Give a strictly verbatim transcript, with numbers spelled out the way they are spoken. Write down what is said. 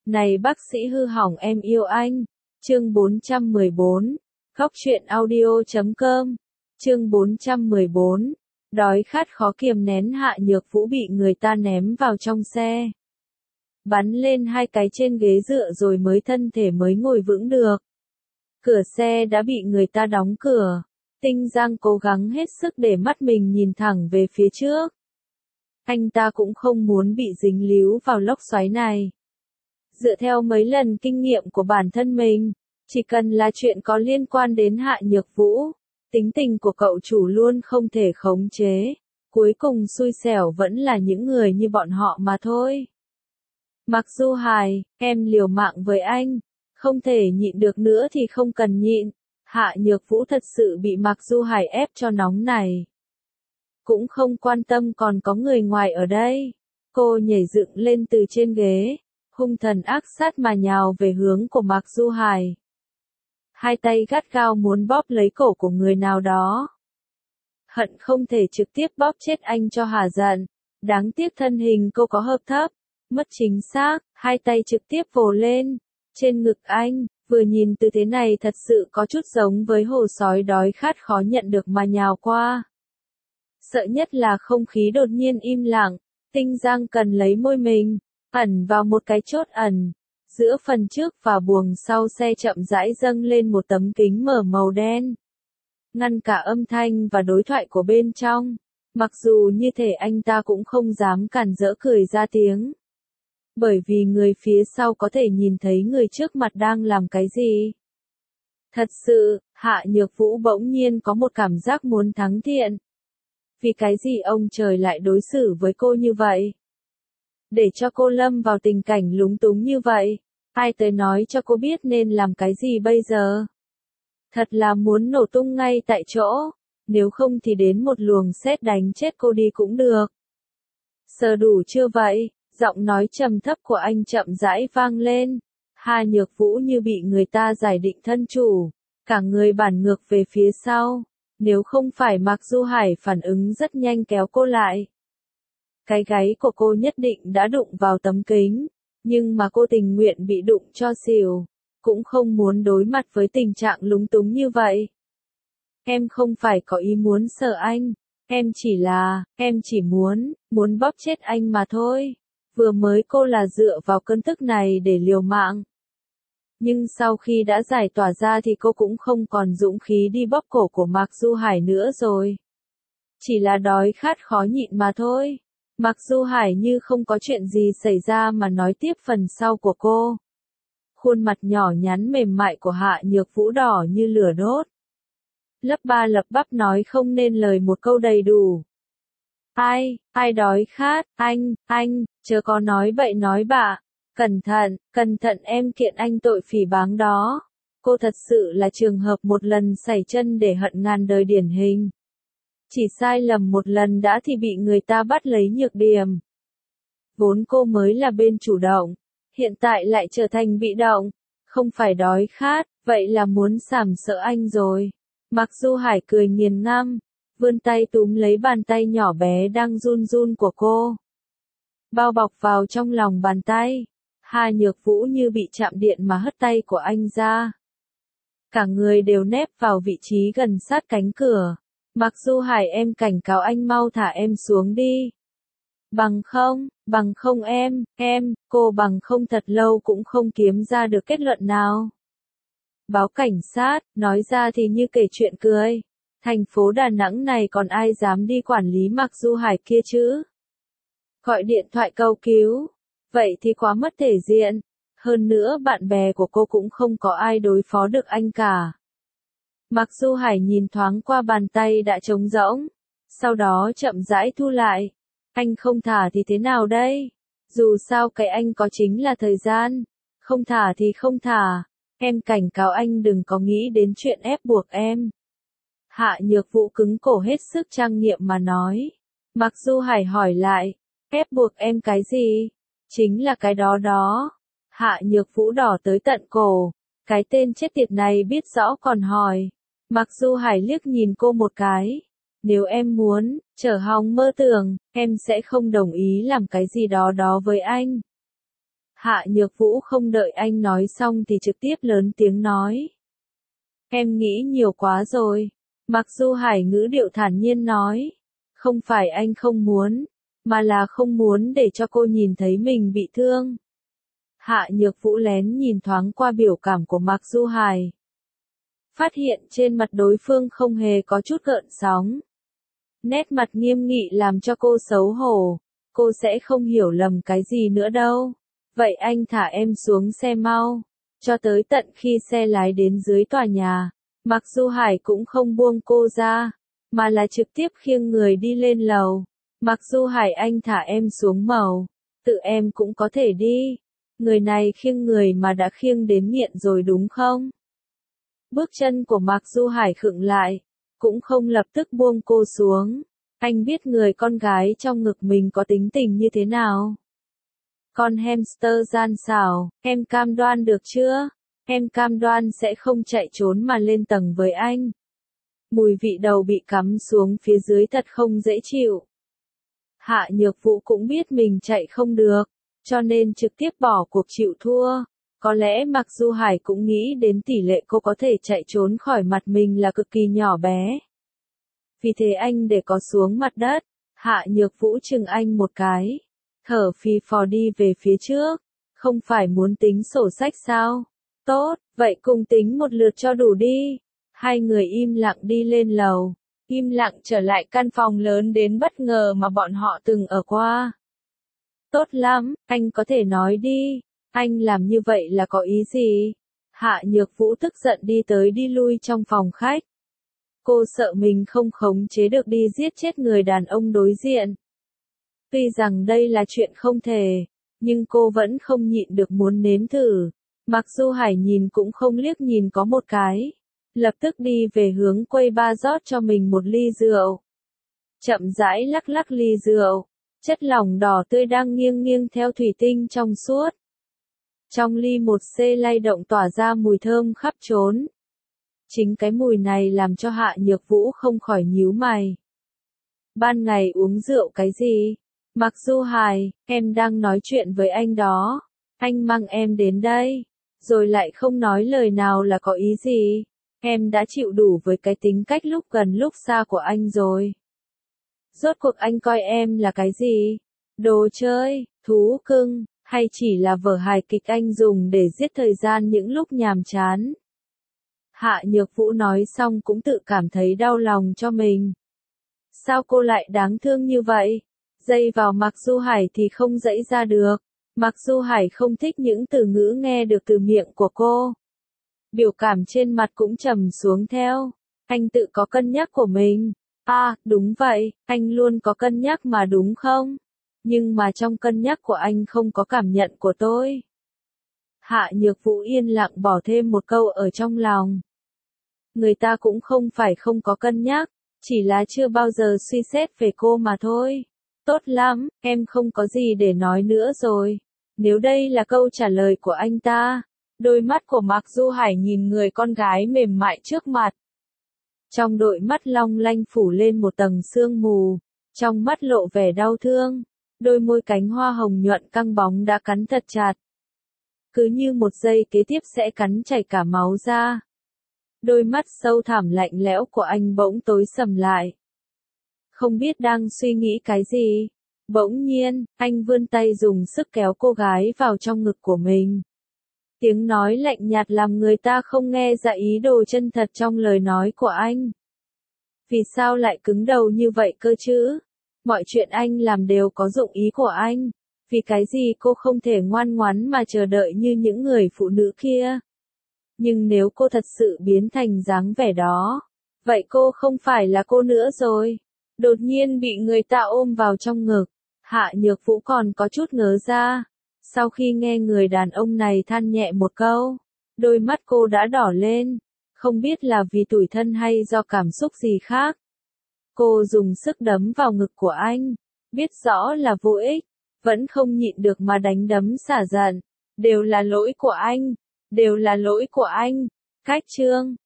Này bác sĩ hư hỏng em yêu anh. Chương bốn trăm mười bốn. Góc truyện audio chấm com. Chương bốn trăm mười bốn. Đói khát khó kiềm nén, Hạ Nhược Vũ bị người ta ném vào trong xe. Bắn lên hai cái trên ghế dựa rồi mới thân thể mới ngồi vững được. Cửa xe đã bị người ta đóng cửa. Tinh Giang cố gắng hết sức để mắt mình nhìn thẳng về phía trước. Anh ta cũng không muốn bị dính líu vào lốc xoáy này. Dựa theo mấy lần kinh nghiệm của bản thân mình, chỉ cần là chuyện có liên quan đến Hạ Nhược Vũ, tính tình của cậu chủ luôn không thể khống chế. Cuối cùng xui xẻo vẫn là những người như bọn họ mà thôi. Mặc Du Hải, em liều mạng với anh, không thể nhịn được nữa thì không cần nhịn. Hạ Nhược Vũ thật sự bị Mặc Du Hải ép cho nóng này. Cũng không quan tâm còn có người ngoài ở đây. Cô nhảy dựng lên từ trên ghế, hung thần ác sát mà nhào về hướng của Mặc Du Hải. Hai tay gắt gao muốn bóp lấy cổ của người nào đó. Hận không thể trực tiếp bóp chết anh cho hả giận. Đáng tiếc thân hình cô có hợp thấp, mất chính xác, hai tay trực tiếp vồ lên trên ngực anh, vừa nhìn từ thế này thật sự có chút giống với hồ sói đói khát khó nhận được mà nhào qua. Sợ nhất là không khí đột nhiên im lặng, Tinh Giang cần lấy môi mình, ẩn vào một cái chốt ẩn. Giữa phần trước và buồng sau xe chậm rãi dâng lên một tấm kính mở màu đen. Ngăn cả âm thanh và đối thoại của bên trong. Mặc dù như thể anh ta cũng không dám cản rỡ cười ra tiếng. Bởi vì người phía sau có thể nhìn thấy người trước mặt đang làm cái gì. Thật sự, Hạ Nhược Vũ bỗng nhiên có một cảm giác muốn thắng thiện. Vì cái gì ông trời lại đối xử với cô như vậy? Để cho cô lâm vào tình cảnh lúng túng như vậy. Ai tới nói cho cô biết nên làm cái gì bây giờ? Thật là muốn nổ tung ngay tại chỗ. Nếu không thì đến một luồng sét đánh chết cô đi cũng được. Sờ đủ chưa vậy? Giọng nói trầm thấp của anh chậm rãi vang lên. Hạ Nhược Vũ như bị người ta giải định thân chủ. Cả người bản ngược về phía sau. Nếu không phải Mặc Du Hải phản ứng rất nhanh kéo cô lại. Cái gáy của cô nhất định đã đụng vào tấm kính. Nhưng mà cô tình nguyện bị đụng cho xỉu. Cũng không muốn đối mặt với tình trạng lúng túng như vậy. Em không phải có ý muốn sợ anh. Em chỉ là, em chỉ muốn, muốn bóp chết anh mà thôi. Vừa mới cô là dựa vào cơn tức này để liều mạng. Nhưng sau khi đã giải tỏa ra thì cô cũng không còn dũng khí đi bóp cổ của Mặc Du Hải nữa rồi. Chỉ là đói khát khó nhịn mà thôi. Mặc Du Hải như không có chuyện gì xảy ra mà nói tiếp phần sau của cô. Khuôn mặt nhỏ nhắn mềm mại của Hạ Nhược Vũ đỏ như lửa đốt. Lắp ba lắp bắp nói không nên lời một câu đầy đủ. Ai, ai đói khát, anh, anh, chớ có nói bậy nói bạ. Cẩn thận, cẩn thận em kiện anh tội phỉ báng đó. Cô thật sự là trường hợp một lần sẩy chân để hận ngàn đời điển hình. Chỉ sai lầm một lần đã thì bị người ta bắt lấy nhược điểm. Vốn cô mới là bên chủ động, hiện tại lại trở thành bị động. Không phải đói khát, vậy là muốn sàm sợ anh rồi. Mặc Du Hải cười nghiền ngẫm, vươn tay túm lấy bàn tay nhỏ bé đang run run của cô. Bao bọc vào trong lòng bàn tay. Hạ Nhược Vũ như bị chạm điện mà hất tay của anh ra. Cả người đều nép vào vị trí gần sát cánh cửa. Mặc Du Hải, em cảnh cáo anh mau thả em xuống đi. Bằng không, bằng không em, em, cô bằng không thật lâu cũng không kiếm ra được kết luận nào. Báo cảnh sát, nói ra thì như kể chuyện cười. Thành phố Đà Nẵng này còn ai dám đi quản lý Mặc Du Hải kia chứ? Gọi điện thoại cầu cứu. Vậy thì quá mất thể diện. Hơn nữa bạn bè của cô cũng không có ai đối phó được anh cả. Mặc Du Hải nhìn thoáng qua bàn tay đã trống rỗng. Sau đó chậm rãi thu lại. Anh không thả thì thế nào đây? Dù sao cái anh có chính là thời gian. Không thả thì không thả. Em cảnh cáo anh đừng có nghĩ đến chuyện ép buộc em. Hạ Nhược Vũ cứng cổ hết sức trang nghiệm mà nói. Mặc Du Hải hỏi lại. Ép buộc em cái gì? Chính là cái đó đó. Hạ Nhược Vũ đỏ tới tận cổ. Cái tên chết tiệt này biết rõ còn hỏi. Mặc Du Hải liếc nhìn cô một cái. Nếu em muốn, trở hòng mơ tưởng, em sẽ không đồng ý làm cái gì đó đó với anh. Hạ Nhược Vũ không đợi anh nói xong thì trực tiếp lớn tiếng nói. Em nghĩ nhiều quá rồi. Mặc dù Hải ngữ điệu thản nhiên nói. Không phải anh không muốn, mà là không muốn để cho cô nhìn thấy mình bị thương. Hạ Nhược Vũ lén nhìn thoáng qua biểu cảm của Mạc Du Hải. Phát hiện trên mặt đối phương không hề có chút gợn sóng. Nét mặt nghiêm nghị làm cho cô xấu hổ. Cô sẽ không hiểu lầm cái gì nữa đâu. Vậy anh thả em xuống xe mau. Cho tới tận khi xe lái đến dưới tòa nhà, Mạc Du Hải cũng không buông cô ra, mà là trực tiếp khiêng người đi lên lầu. Mạc Du Hải, anh thả em xuống màu. Tự em cũng có thể đi. Người này khiêng người mà đã khiêng đến nghiện rồi đúng không? Bước chân của Mạc Du Hải khựng lại, cũng không lập tức buông cô xuống. Anh biết người con gái trong ngực mình có tính tình như thế nào. Con hamster gian xảo, em cam đoan được chưa? Em cam đoan sẽ không chạy trốn mà lên tầng với anh. Mùi vị đầu bị cắm xuống phía dưới thật không dễ chịu. Hạ Nhược Vũ cũng biết mình chạy không được, cho nên trực tiếp bỏ cuộc chịu thua. Có lẽ Mạc Du Hải cũng nghĩ đến tỷ lệ cô có thể chạy trốn khỏi mặt mình là cực kỳ nhỏ bé. Vì thế anh để có xuống mặt đất, Hạ Nhược Vũ chừng anh một cái. Thở phì phò đi về phía trước. Không phải muốn tính sổ sách sao? Tốt, vậy cùng tính một lượt cho đủ đi. Hai người im lặng đi lên lầu. Im lặng trở lại căn phòng lớn đến bất ngờ mà bọn họ từng ở qua. Tốt lắm, anh có thể nói đi. Anh làm như vậy là có ý gì? Hạ Nhược Vũ tức giận đi tới đi lui trong phòng khách. Cô sợ mình không khống chế được đi giết chết người đàn ông đối diện. Tuy rằng đây là chuyện không thể, nhưng cô vẫn không nhịn được muốn nếm thử. Mặc dù Hải nhìn cũng không liếc nhìn có một cái. Lập tức đi về hướng quầy bar rót cho mình một ly rượu. Chậm rãi lắc lắc ly rượu. Chất lỏng đỏ tươi đang nghiêng nghiêng theo thủy tinh trong suốt. Trong ly một xê lay động tỏa ra mùi thơm khắp trốn. Chính cái mùi này làm cho Hạ Nhược Vũ không khỏi nhíu mày. Ban ngày uống rượu cái gì? Mặc Du Hải, em đang nói chuyện với anh đó. Anh mang em đến đây, rồi lại không nói lời nào là có ý gì. Em đã chịu đủ với cái tính cách lúc gần lúc xa của anh rồi. Rốt cuộc anh coi em là cái gì? Đồ chơi, thú cưng, hay chỉ là vở hài kịch anh dùng để giết thời gian những lúc nhàm chán? Hạ Nhược Vũ nói xong cũng tự cảm thấy đau lòng cho mình. Sao cô lại đáng thương như vậy? Dây vào Mạc Du Hải thì không dãy ra được. Mạc Du Hải không thích những từ ngữ nghe được từ miệng của cô. Biểu cảm trên mặt cũng trầm xuống theo. Anh tự có cân nhắc của mình. À, đúng vậy, anh luôn có cân nhắc mà đúng không? Nhưng mà trong cân nhắc của anh không có cảm nhận của tôi. Hạ Nhược Vũ yên lặng bỏ thêm một câu ở trong lòng. Người ta cũng không phải không có cân nhắc, chỉ là chưa bao giờ suy xét về cô mà thôi. Tốt lắm, em không có gì để nói nữa rồi. Nếu đây là câu trả lời của anh ta. Đôi mắt của Mạc Du Hải nhìn người con gái mềm mại trước mặt. Trong đôi mắt long lanh phủ lên một tầng sương mù. Trong mắt lộ vẻ đau thương. Đôi môi cánh hoa hồng nhuận căng bóng đã cắn thật chặt. Cứ như một giây kế tiếp sẽ cắn chảy cả máu ra. Đôi mắt sâu thẳm lạnh lẽo của anh bỗng tối sầm lại. Không biết đang suy nghĩ cái gì. Bỗng nhiên, anh vươn tay dùng sức kéo cô gái vào trong ngực của mình. Tiếng nói lạnh nhạt làm người ta không nghe ra ý đồ chân thật trong lời nói của anh. Vì sao lại cứng đầu như vậy cơ chứ? Mọi chuyện anh làm đều có dụng ý của anh. Vì cái gì cô không thể ngoan ngoãn mà chờ đợi như những người phụ nữ kia? Nhưng nếu cô thật sự biến thành dáng vẻ đó, vậy cô không phải là cô nữa rồi. Đột nhiên bị người ta ôm vào trong ngực, Hạ Nhược Vũ còn có chút ngớ ra. Sau khi nghe người đàn ông này than nhẹ một câu, đôi mắt cô đã đỏ lên, không biết là vì tủi thân hay do cảm xúc gì khác. Cô dùng sức đấm vào ngực của anh, biết rõ là vô ích, vẫn không nhịn được mà đánh đấm xả giận. Đều là lỗi của anh, đều là lỗi của anh. Cách chương